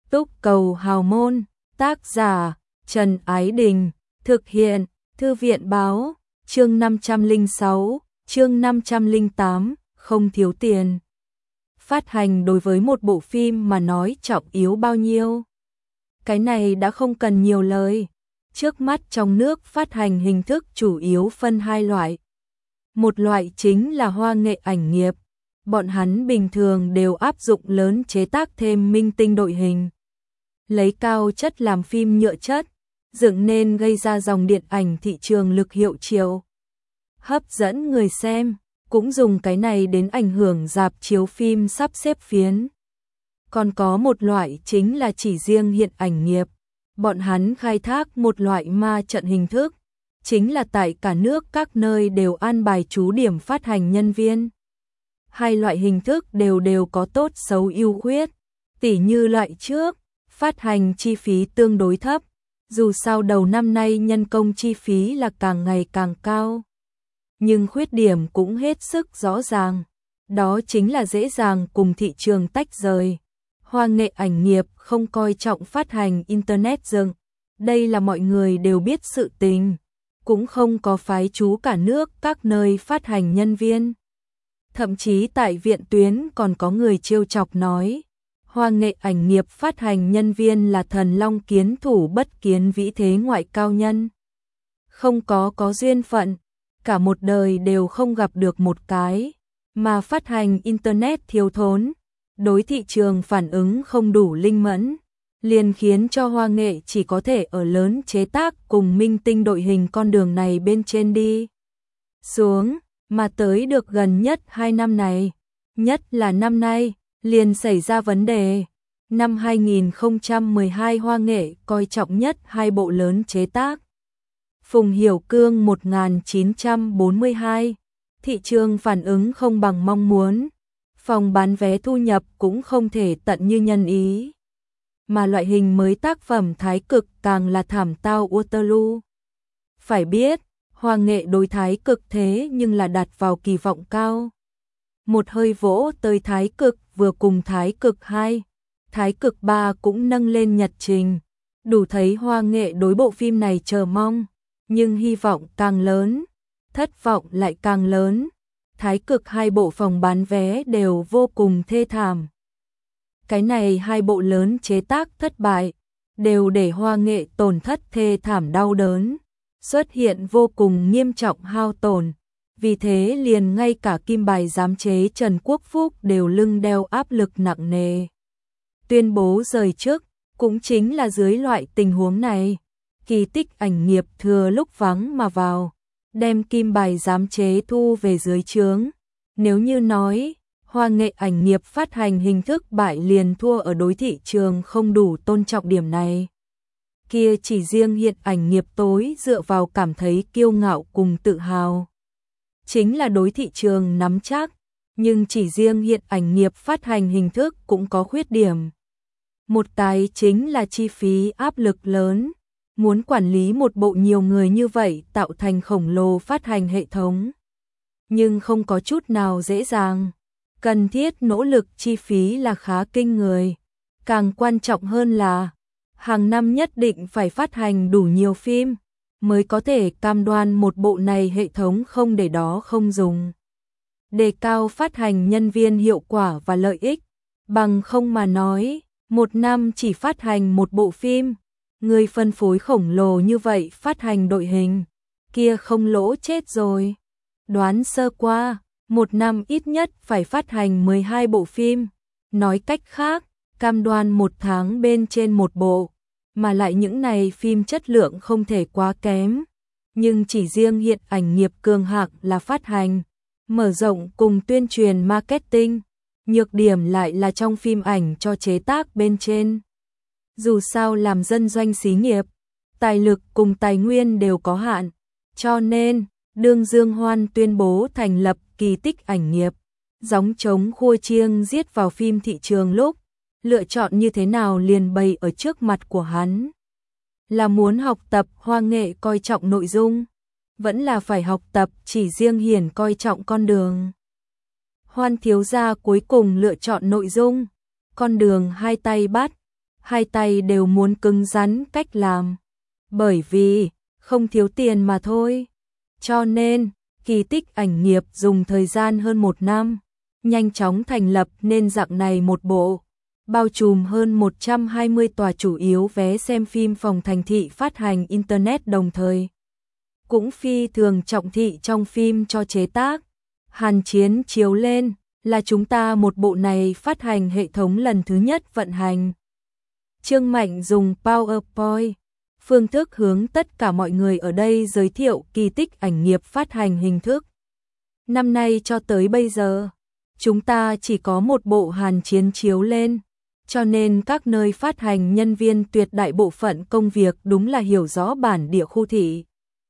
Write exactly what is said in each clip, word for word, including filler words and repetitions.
Túc Cầu Hào Môn, tác giả Trần Ái Đình, thực hiện Thư viện Báo, chương năm trăm lẻ sáu, chương năm trăm lẻ tám, không thiếu tiền. Phát hành đối với một bộ phim mà nói trọng yếu bao nhiêu? Cái này đã không cần nhiều lời. Trước mắt trong nước phát hành hình thức chủ yếu phân hai loại. Một loại chính là hoa nghệ ảnh nghiệp. Bọn hắn bình thường đều áp dụng lớn chế tác thêm minh tinh đội hình. Lấy cao chất làm phim nhựa chất, dựng nên gây ra dòng điện ảnh thị trường lực hiệu triệu. Hấp dẫn người xem, cũng dùng cái này đến ảnh hưởng rạp chiếu phim sắp xếp phiến. Còn có một loại chính là chỉ riêng hiện ảnh nghiệp. Bọn hắn khai thác một loại ma trận hình thức, chính là tại cả nước các nơi đều an bài trú điểm phát hành nhân viên. Hai loại hình thức đều đều có tốt xấu ưu khuyết, tỉ như loại trước, phát hành chi phí tương đối thấp, dù sao đầu năm nay nhân công chi phí là càng ngày càng cao. Nhưng khuyết điểm cũng hết sức rõ ràng, đó chính là dễ dàng cùng thị trường tách rời. Hoa nghệ ảnh nghiệp không coi trọng phát hành Internet dựng, đây là mọi người đều biết sự tình, cũng không có phái trú cả nước các nơi phát hành nhân viên. Thậm chí tại viện tuyến còn có người trêu chọc nói, hoa nghệ ảnh nghiệp phát hành nhân viên là thần long kiến thủ bất kiến vĩ thế ngoại cao nhân. Không có có duyên phận, cả một đời đều không gặp được một cái, mà phát hành Internet thiếu thốn, đối thị trường phản ứng không đủ linh mẫn, liền khiến cho hoa nghệ chỉ có thể ở lớn chế tác cùng minh tinh đội hình con đường này bên trên đi xuống, mà tới được gần nhất hai năm này, nhất là năm nay, liền xảy ra vấn đề. Năm hai nghìn không trăm mười hai hoa nghệ coi trọng nhất hai bộ lớn chế tác. Phùng Hiểu Cương một nghìn chín trăm bốn mươi hai, thị trường phản ứng không bằng mong muốn, phòng bán vé thu nhập cũng không thể tận như nhân ý. Mà loại hình mới tác phẩm thái cực càng là thảm tao Waterloo. Phải biết, hoa nghệ đối thái cực thế nhưng là đặt vào kỳ vọng cao. Một hơi vỗ tới thái cực vừa cùng thái cực hai, thái cực ba cũng nâng lên nhật trình. Đủ thấy hoa nghệ đối bộ phim này chờ mong, nhưng hy vọng càng lớn, thất vọng lại càng lớn. Thái cực hai bộ phòng bán vé đều vô cùng thê thảm. Cái này hai bộ lớn chế tác thất bại, đều để hoa nghệ tổn thất thê thảm đau đớn, xuất hiện vô cùng nghiêm trọng hao tổn. Vì thế liền ngay cả kim bài giám chế Trần Quốc Phúc đều lưng đeo áp lực nặng nề. Tuyên bố rời chức, cũng chính là dưới loại tình huống này, Kỳ Tích ảnh nghiệp thừa lúc vắng mà vào, đem kim bài giám chế thu về dưới trướng. Nếu như nói, hoa nghệ ảnh nghiệp phát hành hình thức bại liền thua ở đối thị trường không đủ tôn trọng điểm này. Kia chỉ riêng hiện ảnh nghiệp tối dựa vào cảm thấy kiêu ngạo cùng tự hào. Chính là đối thị trường nắm chắc, nhưng chỉ riêng hiện ảnh nghiệp phát hành hình thức cũng có khuyết điểm. Một cái chính là chi phí áp lực lớn, muốn quản lý một bộ nhiều người như vậy tạo thành khổng lồ phát hành hệ thống. Nhưng không có chút nào dễ dàng, cần thiết nỗ lực chi phí là khá kinh người. Càng quan trọng hơn là, hàng năm nhất định phải phát hành đủ nhiều phim, mới có thể cam đoan một bộ này hệ thống không để đó không dùng. Đề cao phát hành nhân viên hiệu quả và lợi ích, bằng không mà nói, một năm chỉ phát hành một bộ phim, người phân phối khổng lồ như vậy phát hành đội hình, kia không lỗ chết rồi. Đoán sơ qua, một năm ít nhất phải phát hành mười hai bộ phim, nói cách khác, cam đoan một tháng bên trên một bộ. Mà lại những này phim chất lượng không thể quá kém, nhưng chỉ riêng hiện ảnh nghiệp cường hạng là phát hành, mở rộng cùng tuyên truyền marketing, nhược điểm lại là trong phim ảnh cho chế tác bên trên. Dù sao làm dân doanh xí nghiệp, tài lực cùng tài nguyên đều có hạn, cho nên, đương Dương Hoan tuyên bố thành lập Kỳ Tích ảnh nghiệp, gióng trống khua chiêng giết vào phim thị trường lúc, lựa chọn như thế nào liền bày ở trước mặt của hắn. Là muốn học tập hoa nghệ coi trọng nội dung, vẫn là phải học tập chỉ riêng hiển coi trọng con đường. Hoan thiếu gia cuối cùng lựa chọn nội dung, con đường hai tay bắt, hai tay đều muốn cứng rắn cách làm. Bởi vì, không thiếu tiền mà thôi. Cho nên, Kỳ Tích Ảnh Nghiệp dùng thời gian hơn một năm, nhanh chóng thành lập nên dạng này một bộ, bao trùm hơn một trăm hai mươi tòa chủ yếu vé xem phim phòng thành thị phát hành Internet đồng thời. Cũng phi thường trọng thị trong phim cho chế tác. Hàn Chiến chiếu lên, là chúng ta một bộ này phát hành hệ thống lần thứ nhất vận hành. Trương Mạnh dùng PowerPoint, phương thức hướng tất cả mọi người ở đây giới thiệu Kỳ Tích Ảnh Nghiệp phát hành hình thức. Năm nay cho tới bây giờ, chúng ta chỉ có một bộ Hàn Chiến chiếu lên, cho nên các nơi phát hành nhân viên tuyệt đại bộ phận công việc đúng là hiểu rõ bản địa khu thị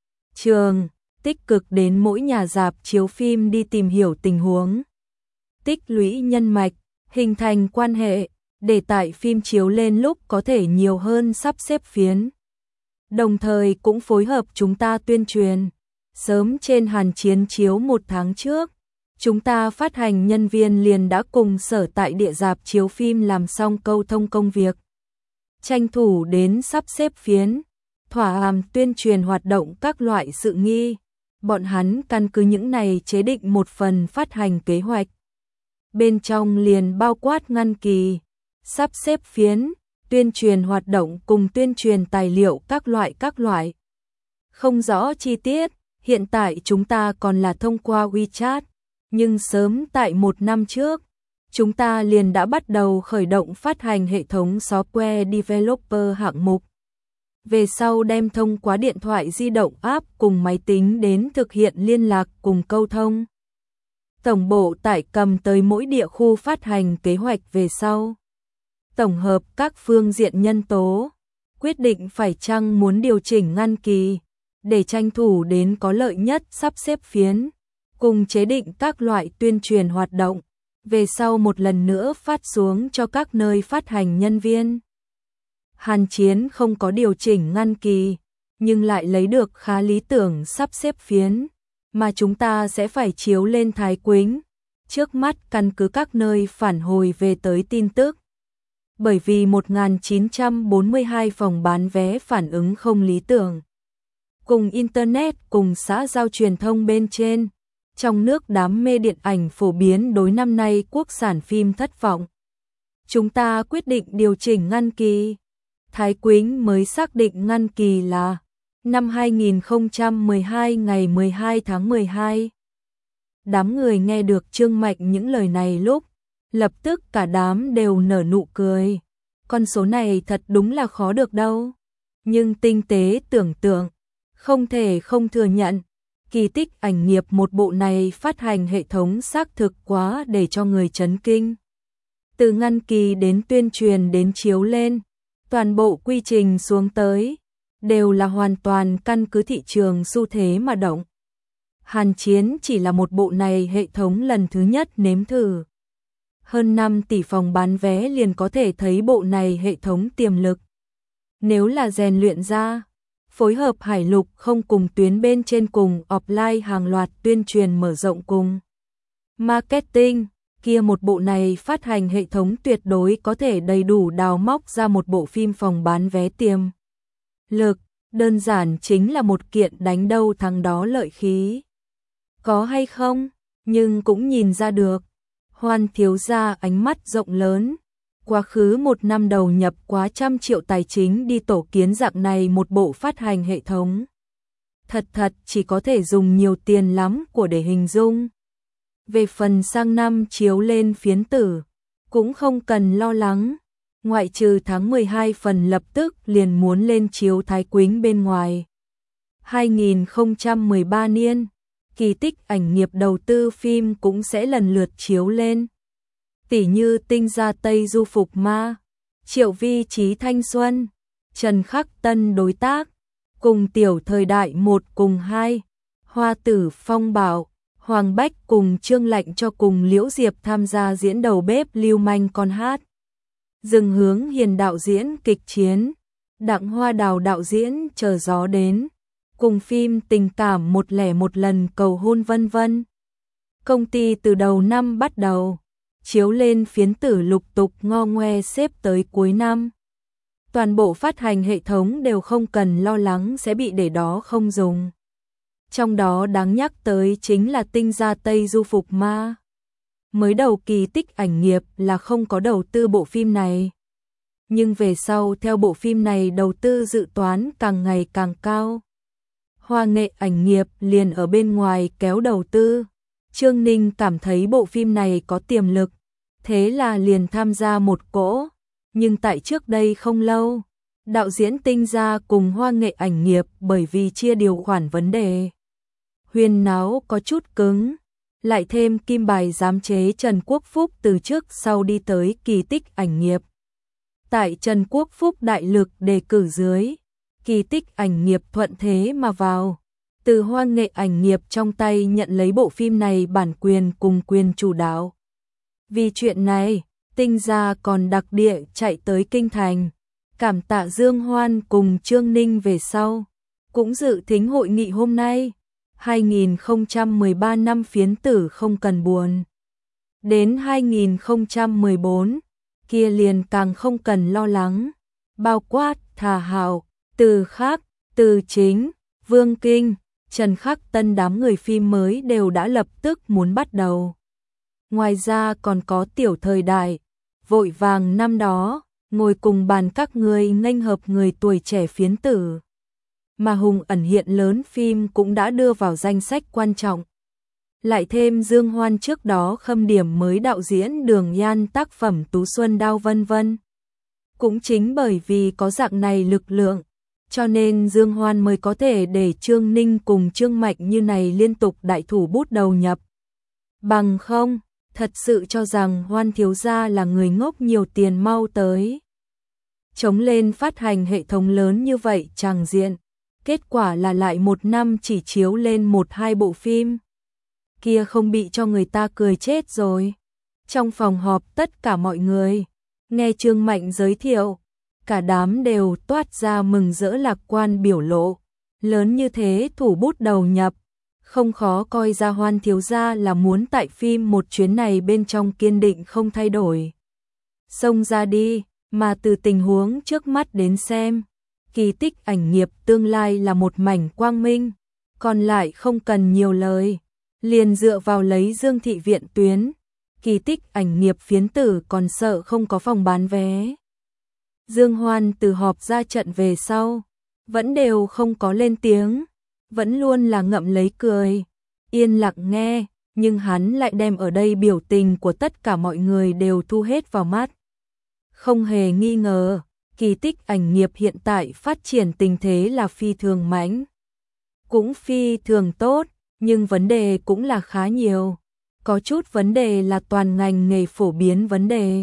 trường, tích cực đến mỗi nhà rạp chiếu phim đi tìm hiểu tình huống, tích lũy nhân mạch, hình thành quan hệ, để tại phim chiếu lên lúc có thể nhiều hơn sắp xếp phiến. Đồng thời cũng phối hợp chúng ta tuyên truyền. Sớm trên Hàn Chiến chiếu một tháng trước, chúng ta phát hành nhân viên liền đã cùng sở tại địa rạp chiếu phim làm xong câu thông công việc. Tranh thủ đến sắp xếp phiến, thỏa hàm tuyên truyền hoạt động các loại sự nghi. Bọn hắn căn cứ những này chế định một phần phát hành kế hoạch. Bên trong liền bao quát ngăn kỳ, sắp xếp phiến, tuyên truyền hoạt động cùng tuyên truyền tài liệu các loại các loại. Không rõ chi tiết, hiện tại chúng ta còn là thông qua WeChat, nhưng sớm tại một năm trước, chúng ta liền đã bắt đầu khởi động phát hành hệ thống software developer hạng mục. Về sau đem thông qua điện thoại di động app cùng máy tính đến thực hiện liên lạc cùng câu thông. Tổng bộ tải cầm tới mỗi địa khu phát hành kế hoạch về sau. Tổng hợp các phương diện nhân tố, quyết định phải chăng muốn điều chỉnh ngăn kỳ, để tranh thủ đến có lợi nhất sắp xếp phiến, cùng chế định các loại tuyên truyền hoạt động, về sau một lần nữa phát xuống cho các nơi phát hành nhân viên. Hàn Chiến không có điều chỉnh ngăn kỳ, nhưng lại lấy được khá lý tưởng sắp xếp phiến, mà chúng ta sẽ phải chiếu lên Thái Quýnh, trước mắt căn cứ các nơi phản hồi về tới tin tức. Bởi vì một nghìn chín trăm bốn mươi hai phòng bán vé phản ứng không lý tưởng. Cùng Internet cùng xã giao truyền thông bên trên, trong nước đám mê điện ảnh phổ biến đối năm nay quốc sản phim thất vọng. Chúng ta quyết định điều chỉnh ngăn kỳ. Thái Quýnh mới xác định ngăn kỳ là năm hai nghìn không trăm mười hai ngày mười hai tháng mười hai. Đám người nghe được Trương Mạnh những lời này lúc, lập tức cả đám đều nở nụ cười. Con số này thật đúng là khó được đâu. Nhưng tinh tế tưởng tượng, không thể không thừa nhận, Kỳ Tích Ảnh Nghiệp một bộ này phát hành hệ thống xác thực quá để cho người chấn kinh. Từ ngăn kỳ đến tuyên truyền đến chiếu lên, toàn bộ quy trình xuống tới, đều là hoàn toàn căn cứ thị trường xu thế mà động. Hàn Chiến chỉ là một bộ này hệ thống lần thứ nhất nếm thử. Hơn năm tỷ phòng bán vé liền có thể thấy bộ này hệ thống tiềm lực. Nếu là rèn luyện ra, phối hợp Hải Lục không cùng tuyến bên trên cùng offline hàng loạt tuyên truyền mở rộng cùng marketing, kia một bộ này phát hành hệ thống tuyệt đối có thể đầy đủ đào móc ra một bộ phim phòng bán vé tiềm lực, đơn giản chính là một kiện đánh đâu thắng đó lợi khí. Có hay không, nhưng cũng nhìn ra được. Hoan thiếu gia ánh mắt rộng lớn, quá khứ một năm đầu nhập quá trăm triệu tài chính đi tổ kiến dạng này một bộ phát hành hệ thống. Thật thật chỉ có thể dùng nhiều tiền lắm của để hình dung. Về phần sang năm chiếu lên phiến tử, cũng không cần lo lắng, ngoại trừ tháng mười hai phần lập tức liền muốn lên chiếu Thái Quýnh bên ngoài. hai nghìn không trăm mười ba niên, Kỳ Tích Ảnh Nghiệp đầu tư phim cũng sẽ lần lượt chiếu lên. Tỷ như Tinh Gia Tây Du Phục Ma, Triệu Vi Trí Thanh Xuân, Trần Khắc Tân đối tác, cùng Tiểu Thời Đại một cùng hai, Hoa Tử Phong Bảo, Hoàng Bách cùng Trương Lạnh cho cùng Liễu Diệp tham gia diễn đầu bếp lưu manh con hát. Dừng Hướng Hiền đạo diễn kịch chiến, Đặng Hoa Đào đạo diễn Chờ Gió Đến, cùng phim tình cảm một lẻ một lần cầu hôn vân vân. Công ty từ đầu năm bắt đầu chiếu lên phiến tử lục tục ngo ngoe xếp tới cuối năm. toàn bộ phát hành hệ thống đều không cần lo lắng sẽ bị để đó không dùng. Trong đó đáng nhắc tới chính là Tinh Gia Tây Du Phục Ma. Mới đầu Kỳ Tích Ảnh Nghiệp là không có đầu tư bộ phim này. Nhưng về sau theo bộ phim này đầu tư dự toán càng ngày càng cao. Hoa Nghệ Ảnh Nghiệp liền ở bên ngoài kéo đầu tư. Trương Ninh cảm thấy bộ phim này có tiềm lực, thế là liền tham gia một cỗ. Nhưng tại trước đây không lâu, đạo diễn Tinh Gia cùng Hoa Nghệ Ảnh Nghiệp bởi vì chia điều khoản vấn đề, huyên náo có chút cứng, lại thêm kim bài giám chế Trần Quốc Phúc từ trước sau đi tới Kỳ Tích Ảnh Nghiệp. Tại Trần Quốc Phúc đại lực đề cử dưới, Kỳ Tích Ảnh Nghiệp thuận thế mà vào, từ Hoa Nghệ Ảnh Nghiệp trong tay nhận lấy bộ phim này bản quyền cùng quyền chủ đạo. Vì chuyện này, Tinh Gia còn đặc địa chạy tới Kinh Thành, cảm tạ Dương Hoan cùng Trương Ninh về sau, cũng dự thính hội nghị hôm nay. hai nghìn không trăm mười ba năm phiến tử không cần buồn. Đến hai nghìn không trăm mười bốn, kia liền càng không cần lo lắng, bao quát Thà Hạo, Từ Khắc, Từ Chính, Vương Kinh, Trần Khắc Tân đám người phim mới đều đã lập tức muốn bắt đầu. Ngoài ra còn có Tiểu Thời Đại, Vội Vàng năm đó, ngồi cùng bàn các người nghênh hợp người tuổi trẻ phiến tử. Mà Hùng Ẩn hiện lớn phim cũng đã đưa vào danh sách quan trọng. Lại thêm Dương Hoan trước đó khâm điểm mới đạo diễn Đường Nhan tác phẩm Tú Xuân Đao vân vân. Cũng chính bởi vì có dạng này lực lượng, cho nên Dương Hoan mới có thể để Trương Ninh cùng Trương Mạnh như này liên tục đại thủ bút đầu nhập. Bằng không, thật sự cho rằng Hoan thiếu gia là người ngốc nhiều tiền mau tới. Chống lên phát hành hệ thống lớn như vậy tràng diện. Kết quả là lại một năm chỉ chiếu lên một hai bộ phim. Kia không bị cho người ta cười chết rồi. Trong phòng họp tất cả mọi người, nghe Trương Mạnh giới thiệu, cả đám đều toát ra mừng rỡ lạc quan biểu lộ. Lớn như thế thủ bút đầu nhập, không khó coi ra Hoan thiếu gia là muốn tại phim một chuyến này bên trong kiên định không thay đổi. Xông ra đi, mà từ tình huống trước mắt đến xem, Kỳ Tích Ảnh Nghiệp tương lai là một mảnh quang minh, còn lại không cần nhiều lời, liền dựa vào lấy Dương Thị viện tuyến, Kỳ Tích Ảnh Nghiệp phiến tử còn sợ không có phòng bán vé. Dương Hoan từ họp ra trận về sau, vẫn đều không có lên tiếng, vẫn luôn là ngậm lấy cười, yên lặng nghe, nhưng hắn lại đem ở đây biểu tình của tất cả mọi người đều thu hết vào mắt. Không hề nghi ngờ, Kỳ Tích Ảnh Nghiệp hiện tại phát triển tình thế là phi thường mãnh, cũng phi thường tốt, nhưng vấn đề cũng là khá nhiều. Có chút vấn đề là toàn ngành nghề phổ biến vấn đề,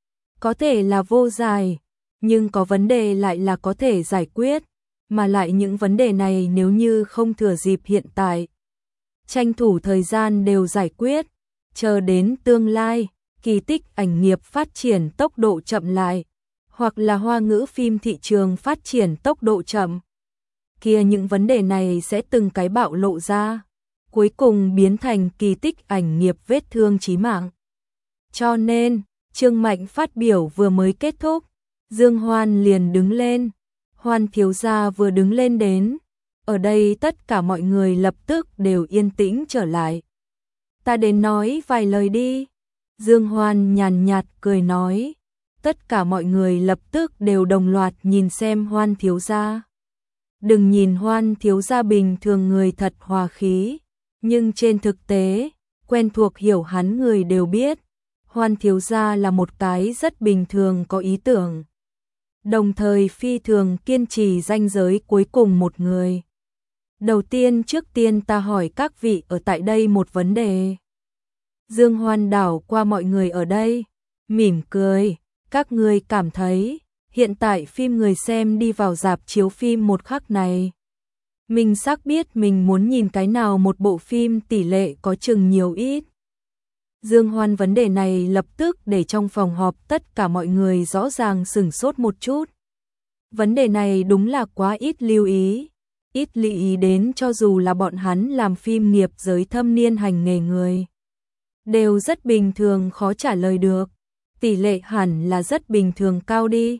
có thể là vô giải, nhưng có vấn đề lại là có thể giải quyết, mà lại những vấn đề này nếu như không thừa dịp hiện tại, tranh thủ thời gian đều giải quyết, chờ đến tương lai, Kỳ Tích Ảnh Nghiệp phát triển tốc độ chậm lại, hoặc là Hoa ngữ phim thị trường phát triển tốc độ chậm, kia những vấn đề này sẽ từng cái bạo lộ ra, cuối cùng biến thành Kỳ Tích Ảnh Nghiệp vết thương chí mạng. Cho nên, Trương Mạnh phát biểu vừa mới kết thúc, Dương Hoan liền đứng lên, Hoan thiếu gia vừa đứng lên đến, ở đây tất cả mọi người lập tức đều yên tĩnh trở lại. Ta đến nói vài lời đi. Dương Hoan nhàn nhạt cười nói, tất cả mọi người lập tức đều đồng loạt nhìn xem Hoan thiếu gia. Đừng nhìn Hoan thiếu gia bình thường người thật hòa khí, nhưng trên thực tế, quen thuộc hiểu hắn người đều biết, Hoan thiếu gia là một cái rất bình thường có ý tưởng, đồng thời phi thường kiên trì ranh giới cuối cùng một người. Đầu tiên trước tiên ta hỏi các vị ở tại đây một vấn đề. Dương Hoan đảo qua mọi người ở đây, mỉm cười, các người cảm thấy, hiện tại phim người xem đi vào rạp chiếu phim một khắc này. Mình xác biết mình muốn nhìn cái nào một bộ phim tỷ lệ có chừng nhiều ít. Dương Hoan vấn đề này lập tức để trong phòng họp tất cả mọi người rõ ràng sửng sốt một chút. Vấn đề này đúng là quá ít lưu ý, ít lưu ý đến cho dù là bọn hắn làm phim nghiệp giới thâm niên hành nghề người. Đều rất bình thường khó trả lời được, tỷ lệ hẳn là rất bình thường cao đi.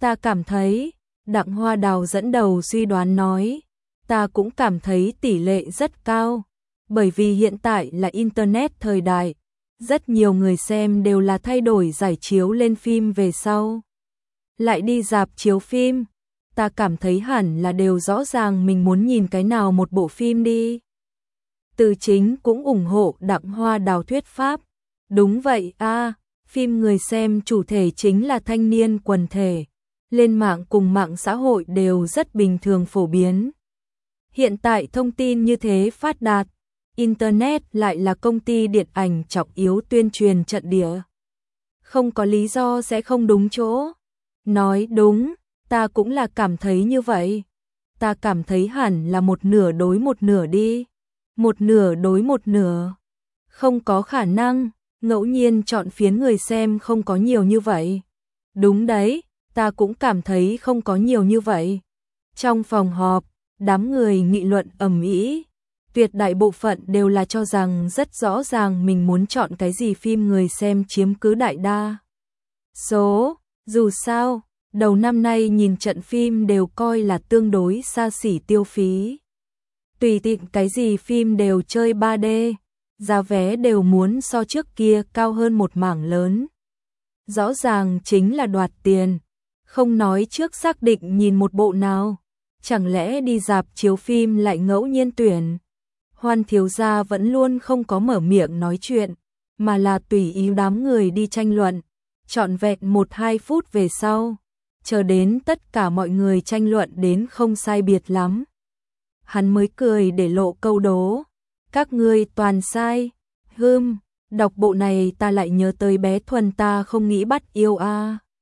Ta cảm thấy, Đặng Hoa Đào dẫn đầu suy đoán nói, ta cũng cảm thấy tỷ lệ rất cao, bởi vì hiện tại là Internet thời đại, rất nhiều người xem đều là thay đổi giải chiếu lên phim về sau. Lại đi rạp chiếu phim, ta cảm thấy hẳn là đều rõ ràng mình muốn nhìn cái nào một bộ phim đi. Từ Chính cũng ủng hộ Đặng Hoa Đào thuyết pháp. Đúng vậy a, phim người xem chủ thể chính là thanh niên quần thể. Lên mạng cùng mạng xã hội đều rất bình thường phổ biến. Hiện tại thông tin như thế phát đạt, Internet lại là công ty điện ảnh trọng yếu tuyên truyền trận địa. Không có lý do sẽ không đúng chỗ. Nói đúng, ta cũng là cảm thấy như vậy. Ta cảm thấy hẳn là một nửa đối một nửa đi. Một nửa đối một nửa. Không có khả năng, ngẫu nhiên chọn phiến người xem không có nhiều như vậy. Đúng đấy, ta cũng cảm thấy không có nhiều như vậy. Trong phòng họp, đám người nghị luận ầm ĩ, tuyệt đại bộ phận đều là cho rằng rất rõ ràng mình muốn chọn cái gì phim người xem chiếm cứ đại đa số. Dù sao, đầu năm nay nhìn trận phim đều coi là tương đối xa xỉ tiêu phí. Tùy tiện cái gì phim đều chơi ba D, giá vé đều muốn so trước kia cao hơn một mảng lớn. Rõ ràng chính là đoạt tiền, không nói trước xác định nhìn một bộ nào, chẳng lẽ đi rạp chiếu phim lại ngẫu nhiên tuyển. Hoan thiếu gia vẫn luôn không có mở miệng nói chuyện, mà là tùy ý đám người đi tranh luận, trọn vẹn một hai phút về sau, chờ đến tất cả mọi người tranh luận đến không sai biệt lắm. Hắn mới cười để lộ câu đố, các ngươi toàn sai, hưm, đọc bộ này ta lại nhớ tới bé Thuần ta không nghĩ bắt yêu a.